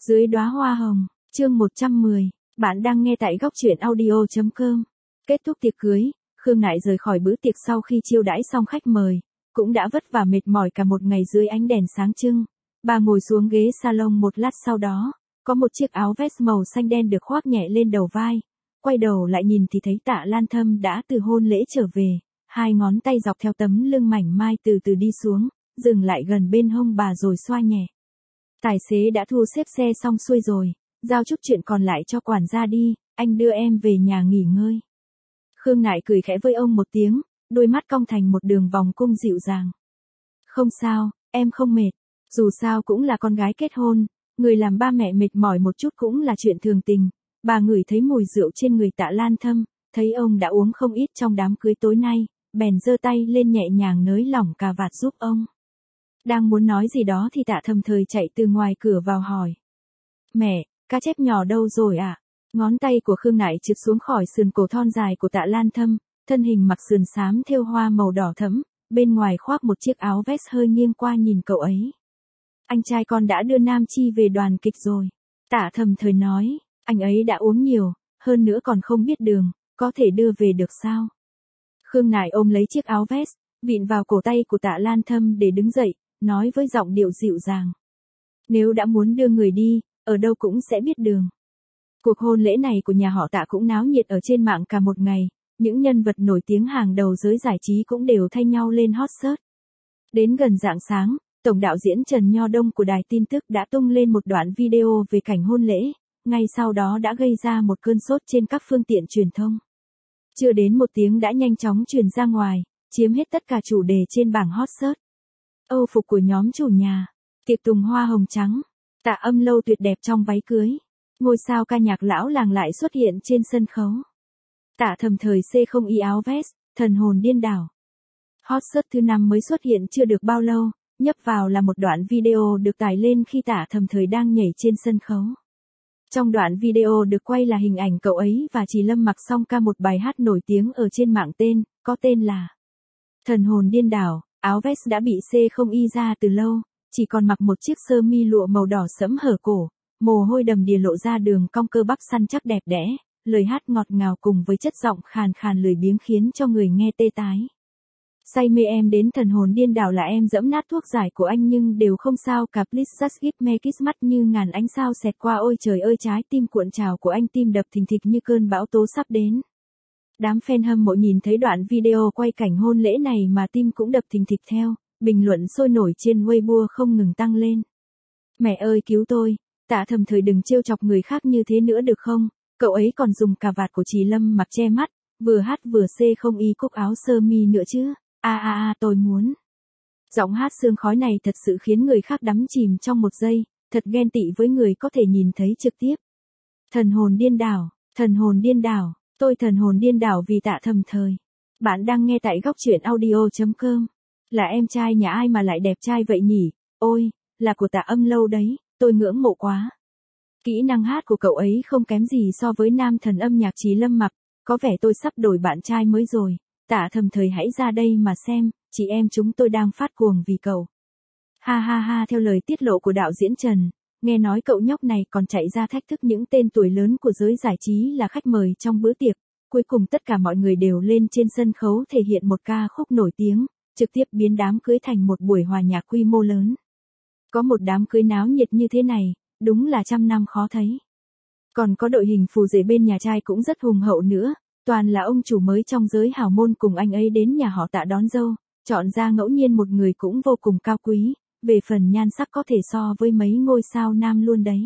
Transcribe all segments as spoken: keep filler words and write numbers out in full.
Dưới đóa hoa hồng, chương một trăm mười, bạn đang nghe tại góc truyện audio chấm com. Kết thúc tiệc cưới, Khương Nại rời khỏi bữa tiệc sau khi chiêu đãi xong khách mời, cũng đã vất vả mệt mỏi cả một ngày dưới ánh đèn sáng trưng. Bà ngồi xuống ghế salon một lát sau đó, có một chiếc áo vest màu xanh đen được khoác nhẹ lên đầu vai. Quay đầu lại nhìn thì thấy Tạ Lan Thâm đã từ hôn lễ trở về, hai ngón tay dọc theo tấm lưng mảnh mai từ từ đi xuống, dừng lại gần bên hông bà rồi xoa nhẹ. Tài xế đã thu xếp xe xong xuôi rồi, giao chút chuyện còn lại cho quản gia đi, anh đưa em về nhà nghỉ ngơi. Khương Nại cười khẽ với ông một tiếng, đôi mắt cong thành một đường vòng cung dịu dàng. Không sao, em không mệt, dù sao cũng là con gái kết hôn, người làm ba mẹ mệt mỏi một chút cũng là chuyện thường tình. Bà ngửi thấy mùi rượu trên người Tạ Lan Thâm, thấy ông đã uống không ít trong đám cưới tối nay, bèn giơ tay lên nhẹ nhàng nới lỏng cà vạt giúp ông. Đang muốn nói gì đó thì Tạ Thầm Thời chạy từ ngoài cửa vào hỏi. Mẹ, cá chép nhỏ đâu rồi ạ? À? Ngón tay của Khương Nại trượt xuống khỏi sườn cổ thon dài của Tạ Lan Thâm, thân hình mặc sườn xám thêu hoa màu đỏ thẫm, bên ngoài khoác một chiếc áo vest hơi nghiêng qua nhìn cậu ấy. Anh trai con đã đưa Nam Chi về đoàn kịch rồi. Tạ Thầm Thời nói, anh ấy đã uống nhiều, hơn nữa còn không biết đường, có thể đưa về được sao? Khương Nại ôm lấy chiếc áo vest, vịn vào cổ tay của Tạ Lan Thâm để đứng dậy, nói với giọng điệu dịu dàng. Nếu đã muốn đưa người đi, ở đâu cũng sẽ biết đường. Cuộc hôn lễ này của nhà họ Tạ cũng náo nhiệt ở trên mạng cả một ngày, những nhân vật nổi tiếng hàng đầu giới giải trí cũng đều thay nhau lên hot search. Đến gần rạng sáng, tổng đạo diễn Trần Nho Đông của đài tin tức đã tung lên một đoạn video về cảnh hôn lễ, ngay sau đó đã gây ra một cơn sốt trên các phương tiện truyền thông. Chưa đến một tiếng đã nhanh chóng truyền ra ngoài, chiếm hết tất cả chủ đề trên bảng hot search. Âu phục của nhóm chủ nhà, tiệc tùng hoa hồng trắng, Tạ Âm Lâu tuyệt đẹp trong váy cưới, ngôi sao ca nhạc lão làng lại xuất hiện trên sân khấu. Tạ Thầm Thời xê không y áo vest, thần hồn điên đảo. Hot search thứ năm mới xuất hiện chưa được bao lâu, nhấp vào là một đoạn video được tải lên khi Tạ Thầm Thời đang nhảy trên sân khấu. Trong đoạn video được quay là hình ảnh cậu ấy và Trì Lâm mặc song ca một bài hát nổi tiếng ở trên mạng tên, có tên là Thần hồn điên đảo. Áo vest đã bị xê không y ra từ lâu, chỉ còn mặc một chiếc sơ mi lụa màu đỏ sẫm hở cổ, mồ hôi đầm đìa lộ ra đường cong cơ bắp săn chắc đẹp đẽ, lời hát ngọt ngào cùng với chất giọng khàn khàn lười biếng khiến cho người nghe tê tái. Say mê em đến thần hồn điên đảo là em dẫm nát thuốc giải của anh nhưng đều không sao cả. Please just give me kiss, mắt như ngàn ánh sao xẹt qua, ôi trời ơi trái tim cuộn trào của anh, tim đập thình thịch như cơn bão tố sắp đến. Đám fan hâm mộ nhìn thấy đoạn video quay cảnh hôn lễ này mà tim cũng đập thình thịch theo, bình luận sôi nổi trên Weibo không ngừng tăng lên. Mẹ ơi cứu tôi, Tạ Thầm Thời đừng trêu chọc người khác như thế nữa được không, cậu ấy còn dùng cà vạt của Trì Lâm mặc che mắt, vừa hát vừa xê không y cúc áo sơ mi nữa chứ, a a a tôi muốn. Giọng hát sương khói này thật sự khiến người khác đắm chìm trong một giây, thật ghen tị với người có thể nhìn thấy trực tiếp. Thần hồn điên đảo, thần hồn điên đảo. Tôi thần hồn điên đảo vì Tạ Thầm Thời. Bạn đang nghe tại góc truyện audio chấm com. Là em trai nhà ai mà lại đẹp trai vậy nhỉ? Ôi, là của Tạ Âm Lâu đấy, tôi ngưỡng mộ quá. Kỹ năng hát của cậu ấy không kém gì so với nam thần âm nhạc Trì Lâm mặc, có vẻ tôi sắp đổi bạn trai mới rồi. Tạ Thầm Thời hãy ra đây mà xem, chị em chúng tôi đang phát cuồng vì cậu. Ha ha ha, theo lời tiết lộ của đạo diễn Trần. Nghe nói cậu nhóc này còn chạy ra thách thức những tên tuổi lớn của giới giải trí là khách mời trong bữa tiệc. Cuối cùng tất cả mọi người đều lên trên sân khấu thể hiện một ca khúc nổi tiếng, trực tiếp biến đám cưới thành một buổi hòa nhạc quy mô lớn. Có một đám cưới náo nhiệt như thế này, đúng là trăm năm khó thấy. Còn có đội hình phù rể bên nhà trai cũng rất hùng hậu nữa, toàn là ông chủ mới trong giới hào môn cùng anh ấy đến nhà họ Tạ đón dâu, chọn ra ngẫu nhiên một người cũng vô cùng cao quý. Về phần nhan sắc có thể so với mấy ngôi sao nam luôn đấy.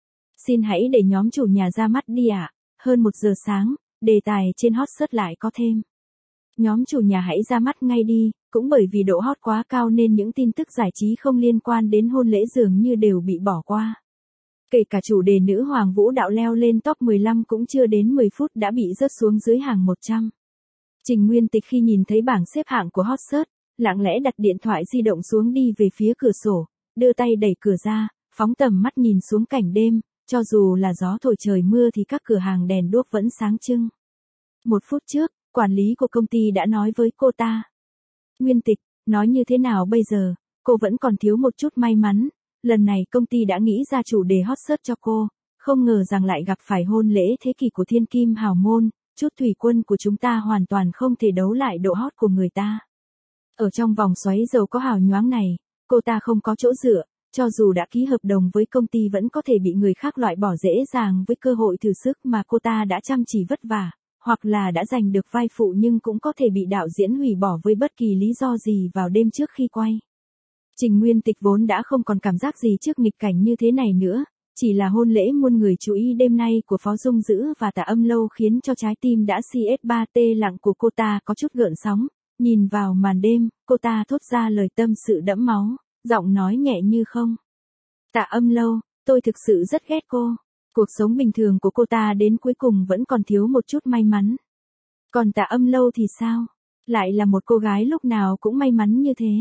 Xin hãy để nhóm chủ nhà ra mắt đi ạ. À. Hơn một giờ sáng, đề tài trên hot search lại có thêm. Nhóm chủ nhà hãy ra mắt ngay đi, cũng bởi vì độ hot quá cao nên những tin tức giải trí không liên quan đến hôn lễ dường như đều bị bỏ qua. Kể cả chủ đề nữ hoàng vũ đạo leo lên top mười lăm cũng chưa đến mười phút đã bị rớt xuống dưới hàng một trăm. Trình Nguyên Tịch khi nhìn thấy bảng xếp hạng của hot search, lặng lẽ đặt điện thoại di động xuống đi về phía cửa sổ, đưa tay đẩy cửa ra, phóng tầm mắt nhìn xuống cảnh đêm, cho dù là gió thổi trời mưa thì các cửa hàng đèn đuốc vẫn sáng trưng. Một phút trước, quản lý của công ty đã nói với cô ta. Nguyên Tịch, nói như thế nào bây giờ, cô vẫn còn thiếu một chút may mắn, lần này công ty đã nghĩ ra chủ đề hot search cho cô, không ngờ rằng lại gặp phải hôn lễ thế kỷ của thiên kim hào môn, chút thủy quân của chúng ta hoàn toàn không thể đấu lại độ hot của người ta. Ở trong vòng xoáy giàu có hào nhoáng này, cô ta không có chỗ dựa, cho dù đã ký hợp đồng với công ty vẫn có thể bị người khác loại bỏ dễ dàng với cơ hội thử sức mà cô ta đã chăm chỉ vất vả, hoặc là đã giành được vai phụ nhưng cũng có thể bị đạo diễn hủy bỏ với bất kỳ lý do gì vào đêm trước khi quay. Trình Nguyên Tịch vốn đã không còn cảm giác gì trước nghịch cảnh như thế này nữa, chỉ là hôn lễ muôn người chú ý đêm nay của Phó Dung Dữ và Tạ Âm Lâu khiến cho trái tim đã xê ét ba tê lặng của cô ta có chút gợn sóng, nhìn vào màn đêm, cô ta thốt ra lời tâm sự đẫm máu, giọng nói nhẹ như không. Tạ Âm Lâu, tôi thực sự rất ghét cô. Cuộc sống bình thường của cô ta đến cuối cùng vẫn còn thiếu một chút may mắn. Còn Tạ Âm Lâu thì sao? Lại là một cô gái lúc nào cũng may mắn như thế.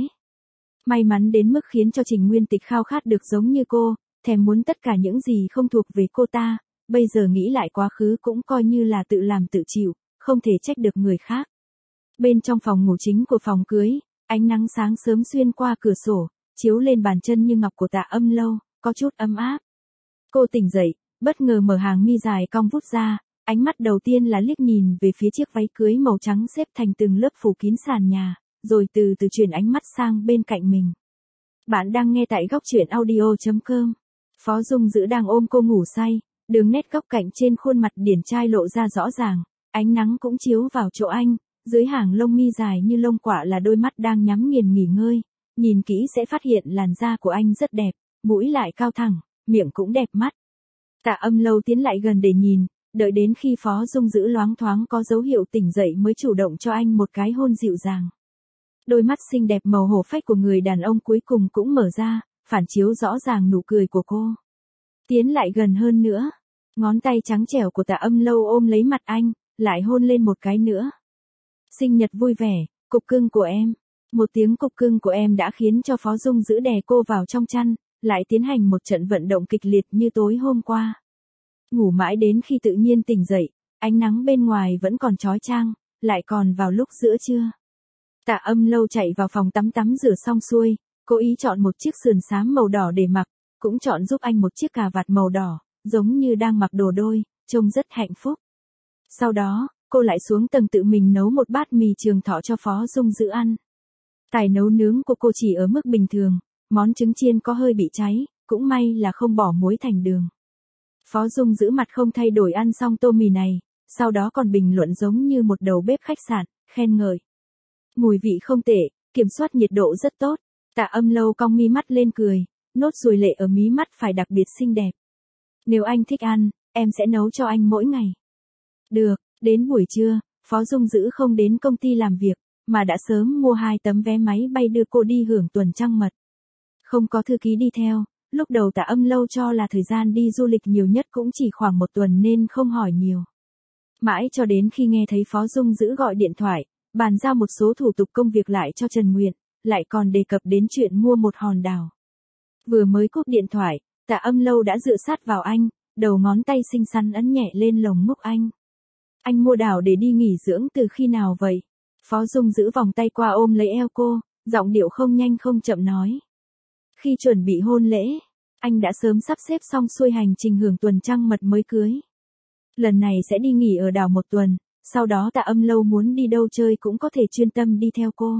May mắn đến mức khiến cho Trình Nguyên Tịch khao khát được giống như cô, thèm muốn tất cả những gì không thuộc về cô ta, bây giờ nghĩ lại quá khứ cũng coi như là tự làm tự chịu, không thể trách được người khác. Bên trong phòng ngủ chính của phòng cưới, ánh nắng sáng sớm xuyên qua cửa sổ, chiếu lên bàn chân như ngọc của Tạ Âm Lâu, có chút ấm áp. Cô tỉnh dậy, bất ngờ mở hàng mi dài cong vút ra, ánh mắt đầu tiên là liếc nhìn về phía chiếc váy cưới màu trắng xếp thành từng lớp phủ kín sàn nhà, rồi từ từ chuyển ánh mắt sang bên cạnh mình. Bạn đang nghe tại góc truyện audio chấm com. Phó Dung Dữ đang ôm cô ngủ say, đường nét góc cạnh trên khuôn mặt điển trai lộ ra rõ ràng, ánh nắng cũng chiếu vào chỗ anh, dưới hàng lông mi dài như lông quạ là đôi mắt đang nhắm nghiền nghỉ ngơi, nhìn kỹ sẽ phát hiện làn da của anh rất đẹp, mũi lại cao thẳng, miệng cũng đẹp mắt. Tạ Âm Lâu tiến lại gần để nhìn, đợi đến khi Phó Dung Dữ loáng thoáng có dấu hiệu tỉnh dậy mới chủ động cho anh một cái hôn dịu dàng. Đôi mắt xinh đẹp màu hổ phách của người đàn ông cuối cùng cũng mở ra, phản chiếu rõ ràng nụ cười của cô. Tiến lại gần hơn nữa, ngón tay trắng trẻo của Tạ Âm Lâu ôm lấy mặt anh, lại hôn lên một cái nữa. Sinh nhật vui vẻ, cục cưng của em. Một tiếng cục cưng của em đã khiến cho Phó Dung Dữ đè cô vào trong chăn, lại tiến hành một trận vận động kịch liệt như tối hôm qua. Ngủ mãi đến khi tự nhiên tỉnh dậy, ánh nắng bên ngoài vẫn còn chói chang, lại còn vào lúc giữa trưa. Tạ Âm Lâu chạy vào phòng tắm tắm rửa xong xuôi, cố ý chọn một chiếc sườn xám màu đỏ để mặc, cũng chọn giúp anh một chiếc cà vạt màu đỏ, giống như đang mặc đồ đôi, trông rất hạnh phúc. Sau đó, cô lại xuống tầng tự mình nấu một bát mì trường thọ cho Phó Dung Dữ ăn. Tài nấu nướng của cô chỉ ở mức bình thường, món trứng chiên có hơi bị cháy, cũng may là không bỏ muối thành đường. Phó Dung Dữ mặt không thay đổi ăn xong tô mì này, sau đó còn bình luận giống như một đầu bếp khách sạn, khen ngợi. Mùi vị không tệ, kiểm soát nhiệt độ rất tốt. Tạ Âm Lâu cong mi mắt lên cười, nốt ruồi lệ ở mí mắt phải đặc biệt xinh đẹp. Nếu anh thích ăn, em sẽ nấu cho anh mỗi ngày. Được, đến buổi trưa, Phó Dung Dữ không đến công ty làm việc, mà đã sớm mua hai tấm vé máy bay đưa cô đi hưởng tuần trăng mật. Không có thư ký đi theo, lúc đầu Tạ Âm Lâu cho là thời gian đi du lịch nhiều nhất cũng chỉ khoảng một tuần nên không hỏi nhiều. Mãi cho đến khi nghe thấy Phó Dung Dữ gọi điện thoại, bàn giao một số thủ tục công việc lại cho Trần Nguyệt, lại còn đề cập đến chuyện mua một hòn đảo. Vừa mới cúp điện thoại, Tạ Âm Lâu đã dựa sát vào anh, đầu ngón tay xinh xắn ấn nhẹ lên lồng ngực anh. Anh mua đảo để đi nghỉ dưỡng từ khi nào vậy? Phó Dung giữ vòng tay qua ôm lấy eo cô, giọng điệu không nhanh không chậm nói. Khi chuẩn bị hôn lễ, anh đã sớm sắp xếp xong xuôi hành trình hưởng tuần trăng mật mới cưới. Lần này sẽ đi nghỉ ở đảo một tuần, sau đó Tạ Âm Lâu muốn đi đâu chơi cũng có thể chuyên tâm đi theo cô.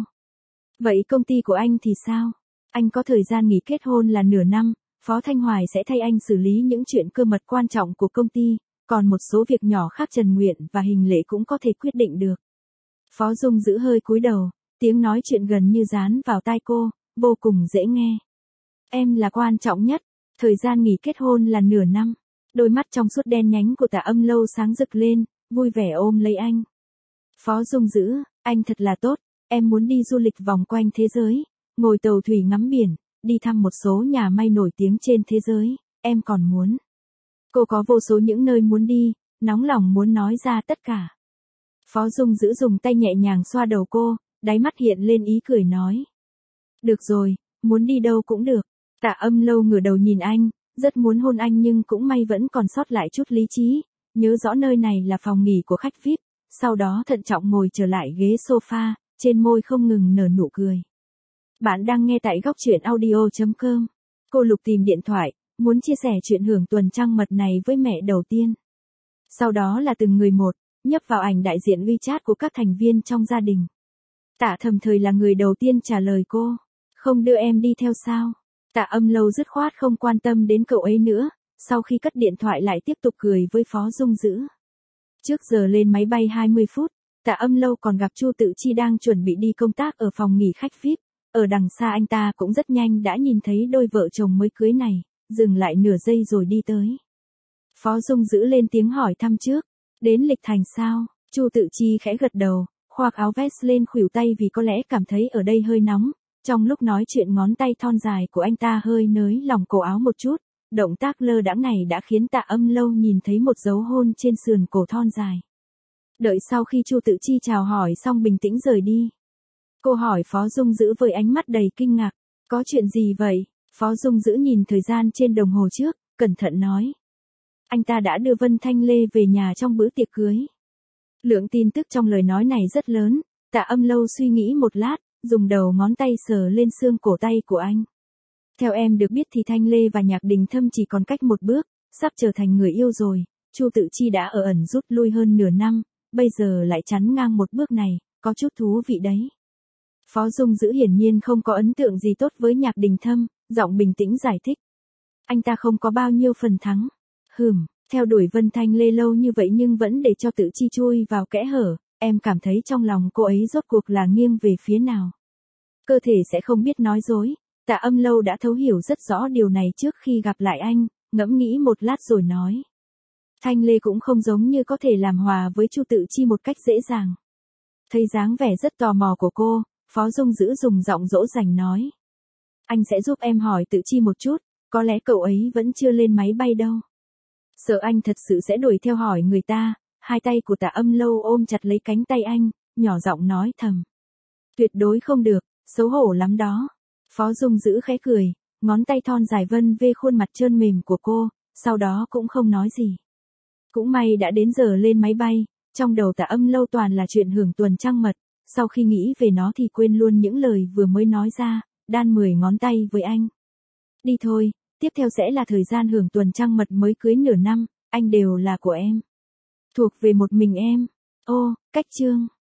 Vậy công ty của anh thì sao? Anh có thời gian nghỉ kết hôn là nửa năm, Phó Thanh Hoài sẽ thay anh xử lý những chuyện cơ mật quan trọng của công ty, còn một số việc nhỏ khác Trần Nguyện và Hình Lệ cũng có thể quyết định được. Phó Dung giữ hơi cúi đầu, tiếng nói chuyện gần như dán vào tai cô, vô cùng dễ nghe. Em là quan trọng nhất, thời gian nghỉ kết hôn là nửa năm. Đôi mắt trong suốt đen nhánh của Tạ Âm Lâu sáng rực lên, vui vẻ ôm lấy anh. Phó Dung giữ, anh thật là tốt, em muốn đi du lịch vòng quanh thế giới, ngồi tàu thủy ngắm biển, đi thăm một số nhà may nổi tiếng trên thế giới, em còn muốn. Cô có vô số những nơi muốn đi, nóng lòng muốn nói ra tất cả. Phó Dung giữ dùng tay nhẹ nhàng xoa đầu cô, đáy mắt hiện lên ý cười nói. Được rồi, muốn đi đâu cũng được. Tạ Âm Lâu ngửa đầu nhìn anh, rất muốn hôn anh nhưng cũng may vẫn còn sót lại chút lý trí, nhớ rõ nơi này là phòng nghỉ của khách vi ai pi, sau đó thận trọng ngồi trở lại ghế sofa, trên môi không ngừng nở nụ cười. Bạn đang nghe tại góc truyện audio chấm com. Cô Lục tìm điện thoại, muốn chia sẻ chuyện hưởng tuần trăng mật này với mẹ đầu tiên. Sau đó là từng người một, nhấp vào ảnh đại diện WeChat của các thành viên trong gia đình. Tạ Thầm Thời là người đầu tiên trả lời cô. Không đưa em đi theo sao? Tạ Âm Lâu dứt khoát không quan tâm đến cậu ấy nữa, sau khi cất điện thoại lại tiếp tục cười với Phó Dung Dữ. Trước giờ lên máy bay hai mươi phút, Tạ Âm Lâu còn gặp Chu Tự Chi đang chuẩn bị đi công tác ở phòng nghỉ khách vi ai pi, ở đằng xa anh ta cũng rất nhanh đã nhìn thấy đôi vợ chồng mới cưới này, dừng lại nửa giây rồi đi tới. Phó Dung Dữ lên tiếng hỏi thăm trước, đến lịch thành sao? Chu Tự Chi khẽ gật đầu, khoác áo vest lên khuỷu tay vì có lẽ cảm thấy ở đây hơi nóng. Trong lúc nói chuyện ngón tay thon dài của anh ta hơi nới lòng cổ áo một chút, động tác lơ đãng này đã khiến Tạ Âm Lâu nhìn thấy một dấu hôn trên sườn cổ thon dài. Đợi sau khi Chu Tự Chi chào hỏi xong bình tĩnh rời đi. Cô hỏi Phó Dung Dữ với ánh mắt đầy kinh ngạc, có chuyện gì vậy? Phó Dung Dữ nhìn thời gian trên đồng hồ trước, cẩn thận nói. Anh ta đã đưa Vân Thanh Lê về nhà trong bữa tiệc cưới. Lượng tin tức trong lời nói này rất lớn, Tạ Âm Lâu suy nghĩ một lát, dùng đầu ngón tay sờ lên xương cổ tay của anh. Theo em được biết thì Thanh Lê và Nhạc Đình Thâm chỉ còn cách một bước, sắp trở thành người yêu rồi. Chu Tự Chi đã ở ẩn rút lui hơn nửa năm, bây giờ lại chắn ngang một bước này, có chút thú vị đấy. Phó Dung Dữ hiển nhiên không có ấn tượng gì tốt với Nhạc Đình Thâm, giọng bình tĩnh giải thích. Anh ta không có bao nhiêu phần thắng. Hừm, theo đuổi Vân Thanh Lê lâu như vậy nhưng vẫn để cho Tự Chi chui vào kẽ hở, em cảm thấy trong lòng cô ấy rốt cuộc là nghiêng về phía nào. Cơ thể sẽ không biết nói dối, Tạ Âm Lâu đã thấu hiểu rất rõ điều này trước khi gặp lại anh, ngẫm nghĩ một lát rồi nói. Thanh Lê cũng không giống như có thể làm hòa với Chu Tự Chi một cách dễ dàng. Thấy dáng vẻ rất tò mò của cô, Phó Dung Dữ dùng giọng dỗ dành nói. Anh sẽ giúp em hỏi Tự Chi một chút, có lẽ cậu ấy vẫn chưa lên máy bay đâu. Sợ anh thật sự sẽ đuổi theo hỏi người ta, hai tay của Tạ Âm Lâu ôm chặt lấy cánh tay anh, nhỏ giọng nói thầm. Tuyệt đối không được, xấu hổ lắm đó. Phó Dung Dữ khẽ cười, ngón tay thon dài vân về khuôn mặt trơn mềm của cô, sau đó cũng không nói gì. Cũng may đã đến giờ lên máy bay, trong đầu Tạ Âm Lâu toàn là chuyện hưởng tuần trăng mật, sau khi nghĩ về nó thì quên luôn những lời vừa mới nói ra, đan mười ngón tay với anh. Đi thôi, tiếp theo sẽ là thời gian hưởng tuần trăng mật mới cưới nửa năm, anh đều là của em. Thuộc về một mình em. Ô, cách chương.